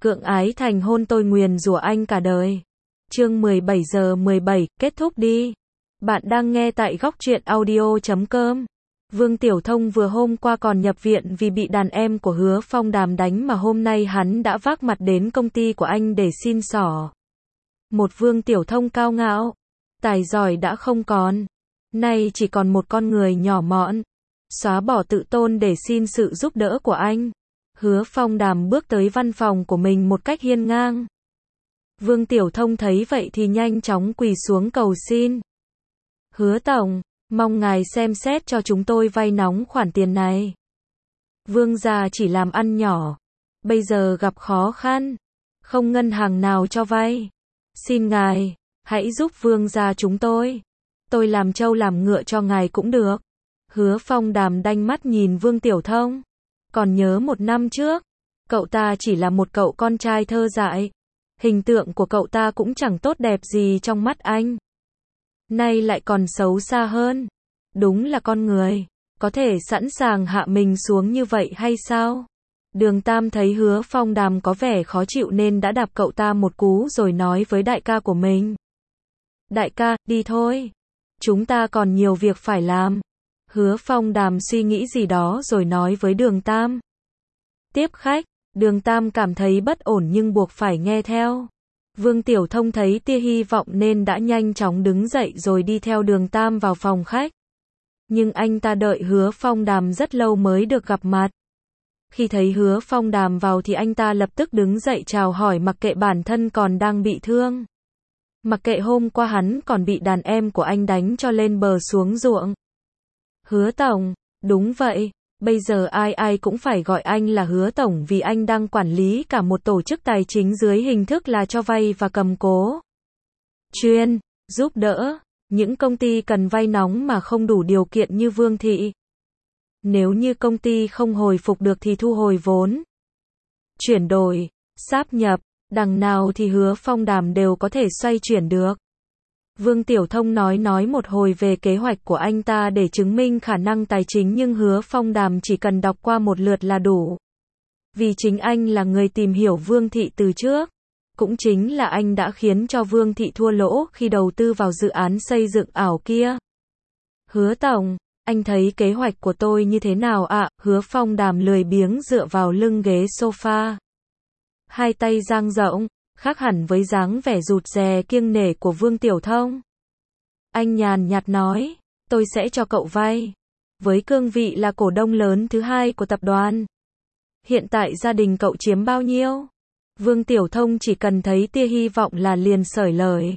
Cưỡng ái thành hôn tôi nguyền rủa anh cả đời. Chương 17 giờ 17, kết thúc đi. Bạn đang nghe tại góc truyện audio.com. Vương Tiểu Thông vừa hôm qua còn nhập viện vì bị đàn em của Hứa Phong Đàm đánh mà hôm nay hắn đã vác mặt đến công ty của anh để xin xỏ. Một Vương Tiểu Thông cao ngạo, tài giỏi đã không còn, nay chỉ còn một con người nhỏ mọn, xóa bỏ tự tôn để xin sự giúp đỡ của anh. Hứa Phong Đàm bước tới văn phòng của mình một cách hiên ngang. Vương Tiểu Thông thấy vậy thì nhanh chóng quỳ xuống cầu xin. Hứa Tổng, mong ngài xem xét cho chúng tôi vay nóng khoản tiền này. Vương gia chỉ làm ăn nhỏ, bây giờ gặp khó khăn, không ngân hàng nào cho vay. Xin ngài, hãy giúp Vương gia chúng tôi làm trâu làm ngựa cho ngài cũng được. Hứa Phong Đàm đanh mắt nhìn Vương Tiểu Thông. Còn nhớ một năm trước, cậu ta chỉ là một cậu con trai thơ dại. Hình tượng của cậu ta cũng chẳng tốt đẹp gì trong mắt anh. Nay lại còn xấu xa hơn. Đúng là con người, có thể sẵn sàng hạ mình xuống như vậy hay sao? Đường Tam thấy Hứa Phong Đàm có vẻ khó chịu nên đã đạp cậu ta một cú rồi nói với đại ca của mình. Đại ca, đi thôi. Chúng ta còn nhiều việc phải làm. Hứa Phong Đàm suy nghĩ gì đó rồi nói với Đường Tam. Tiếp khách, Đường Tam cảm thấy bất ổn nhưng buộc phải nghe theo. Vương Tiểu Thông thấy tia hy vọng nên đã nhanh chóng đứng dậy rồi đi theo Đường Tam vào phòng khách. Nhưng anh ta đợi Hứa Phong Đàm rất lâu mới được gặp mặt. Khi thấy Hứa Phong Đàm vào thì anh ta lập tức đứng dậy chào hỏi mặc kệ bản thân còn đang bị thương. Mặc kệ hôm qua hắn còn bị đàn em của anh đánh cho lên bờ xuống ruộng. Hứa Tổng, đúng vậy, bây giờ ai cũng phải gọi anh là Hứa Tổng vì anh đang quản lý cả một tổ chức tài chính dưới hình thức là cho vay và cầm cố. Chuyên, giúp đỡ, những công ty cần vay nóng mà không đủ điều kiện như Vương Thị. Nếu như công ty không hồi phục được thì thu hồi vốn. Chuyển đổi, sáp nhập, đằng nào thì Hứa Phong Đàm đều có thể xoay chuyển được. Vương Tiểu Thông nói một hồi về kế hoạch của anh ta để chứng minh khả năng tài chính nhưng Hứa Phong Đàm chỉ cần đọc qua một lượt là đủ. Vì chính anh là người tìm hiểu Vương Thị từ trước. Cũng chính là anh đã khiến cho Vương Thị thua lỗ khi đầu tư vào dự án xây dựng ảo kia. Hứa Tổng, anh thấy kế hoạch của tôi như thế nào ạ? Hứa Phong Đàm lười biếng dựa vào lưng ghế sofa. Hai tay dang rộng, khác hẳn với dáng vẻ rụt rè kiêng nể của Vương Tiểu Thông. Anh nhàn nhạt nói, tôi sẽ cho cậu vay. Với cương vị là cổ đông lớn thứ hai của tập đoàn. Hiện tại gia đình cậu chiếm bao nhiêu? Vương Tiểu Thông chỉ cần thấy tia hy vọng là liền xởi lời.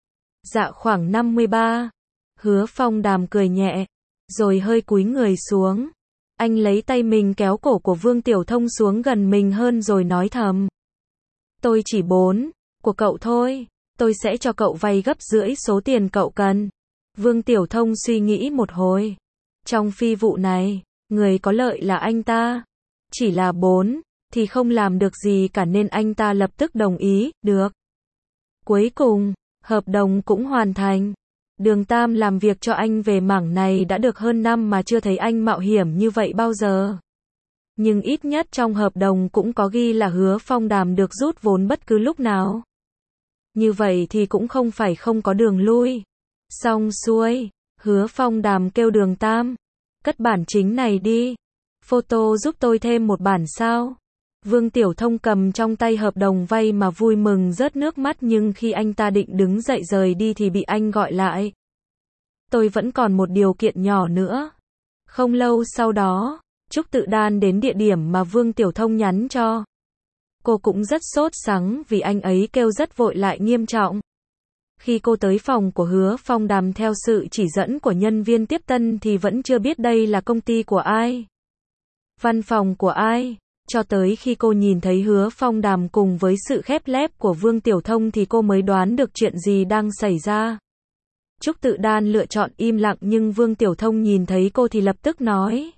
Dạ khoảng 53. Hứa Phong Đàm cười nhẹ, rồi hơi cúi người xuống. Anh lấy tay mình kéo cổ của Vương Tiểu Thông xuống gần mình hơn rồi nói thầm. Tôi chỉ 4 của cậu thôi, tôi sẽ cho cậu vay gấp rưỡi số tiền cậu cần. Vương Tiểu Thông suy nghĩ một hồi. Trong phi vụ này, người có lợi là anh ta. Chỉ là 4 thì không làm được gì cả nên anh ta lập tức đồng ý, được. Cuối cùng, hợp đồng cũng hoàn thành. Đường Tam làm việc cho anh về mảng này đã được hơn năm mà chưa thấy anh mạo hiểm như vậy bao giờ. Nhưng ít nhất trong hợp đồng cũng có ghi là Hứa Phong Đàm được rút vốn bất cứ lúc nào. Như vậy thì cũng không phải không có đường lui. Xong xuôi, Hứa Phong Đàm kêu Đường Tam. Cất bản chính này đi. Photo giúp tôi thêm một bản sao. Vương Tiểu Thông cầm trong tay hợp đồng vay mà vui mừng rớt nước mắt nhưng khi anh ta định đứng dậy rời đi thì bị anh gọi lại. Tôi vẫn còn một điều kiện nhỏ nữa. Không lâu sau đó, Trúc Tự Đan đến địa điểm mà Vương Tiểu Thông nhắn cho. Cô cũng rất sốt sắng vì anh ấy kêu rất vội lại nghiêm trọng. Khi cô tới phòng của Hứa Phong Đàm theo sự chỉ dẫn của nhân viên tiếp tân thì vẫn chưa biết đây là công ty của ai. Văn phòng của ai. Cho tới khi cô nhìn thấy Hứa Phong Đàm cùng với sự khép nép của Vương Tiểu Thông thì cô mới đoán được chuyện gì đang xảy ra. Trúc Tự Đan lựa chọn im lặng nhưng Vương Tiểu Thông nhìn thấy cô thì lập tức nói.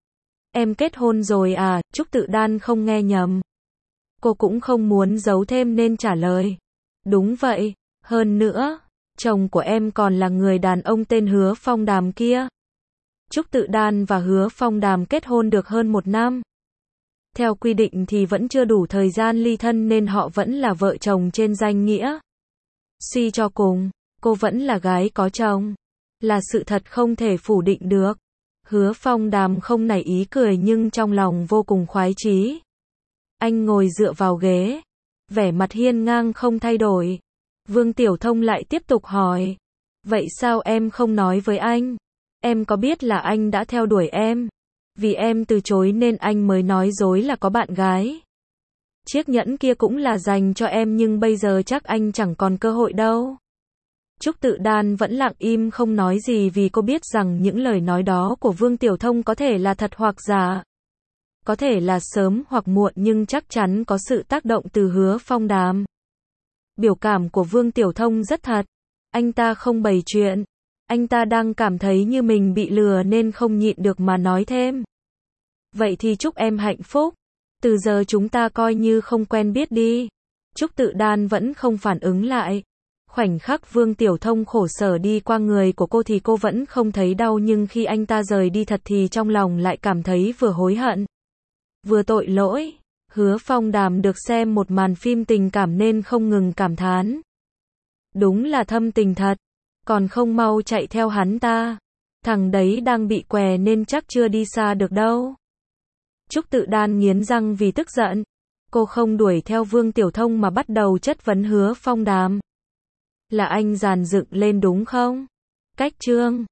Em kết hôn rồi à? Trúc Tự Đan không nghe nhầm. Cô cũng không muốn giấu thêm nên trả lời. Đúng vậy, hơn nữa, chồng của em còn là người đàn ông tên Hứa Phong Đàm kia. Trúc Tự Đan và Hứa Phong Đàm kết hôn được hơn 1 năm. Theo quy định thì vẫn chưa đủ thời gian ly thân nên họ vẫn là vợ chồng trên danh nghĩa. Suy cho cùng, cô vẫn là gái có chồng. Là sự thật không thể phủ định được. Hứa Phong Đàm không nảy ý cười nhưng trong lòng vô cùng khoái chí. Anh ngồi dựa vào ghế, vẻ mặt hiên ngang không thay đổi. Vương Tiểu Thông lại tiếp tục hỏi. Vậy sao em không nói với anh? Em có biết là anh đã theo đuổi em? Vì em từ chối nên anh mới nói dối là có bạn gái. Chiếc nhẫn kia cũng là dành cho em nhưng bây giờ chắc anh chẳng còn cơ hội đâu. Trúc Tự Đan vẫn lặng im không nói gì vì cô biết rằng những lời nói đó của Vương Tiểu Thông có thể là thật hoặc giả. Có thể là sớm hoặc muộn nhưng chắc chắn có sự tác động từ Hứa Phong Đàm. Biểu cảm của Vương Tiểu Thông rất thật. Anh ta không bày chuyện. Anh ta đang cảm thấy như mình bị lừa nên không nhịn được mà nói thêm. Vậy thì chúc em hạnh phúc. Từ giờ chúng ta coi như không quen biết đi. Trúc Tự Đan vẫn không phản ứng lại. Khoảnh khắc Vương Tiểu Thông khổ sở đi qua người của cô thì cô vẫn không thấy đau nhưng khi anh ta rời đi thật thì trong lòng lại cảm thấy vừa hối hận, vừa tội lỗi. Hứa Phong Đàm được xem một màn phim tình cảm nên không ngừng cảm thán. Đúng là thâm tình thật. Còn không mau chạy theo hắn ta. Thằng đấy đang bị què nên chắc chưa đi xa được đâu. Trúc Tự Đan nghiến răng vì tức giận. Cô không đuổi theo Vương Tiểu Thông mà bắt đầu chất vấn Hứa Phong Đàm. Là anh dàn dựng lên đúng không? Cách chương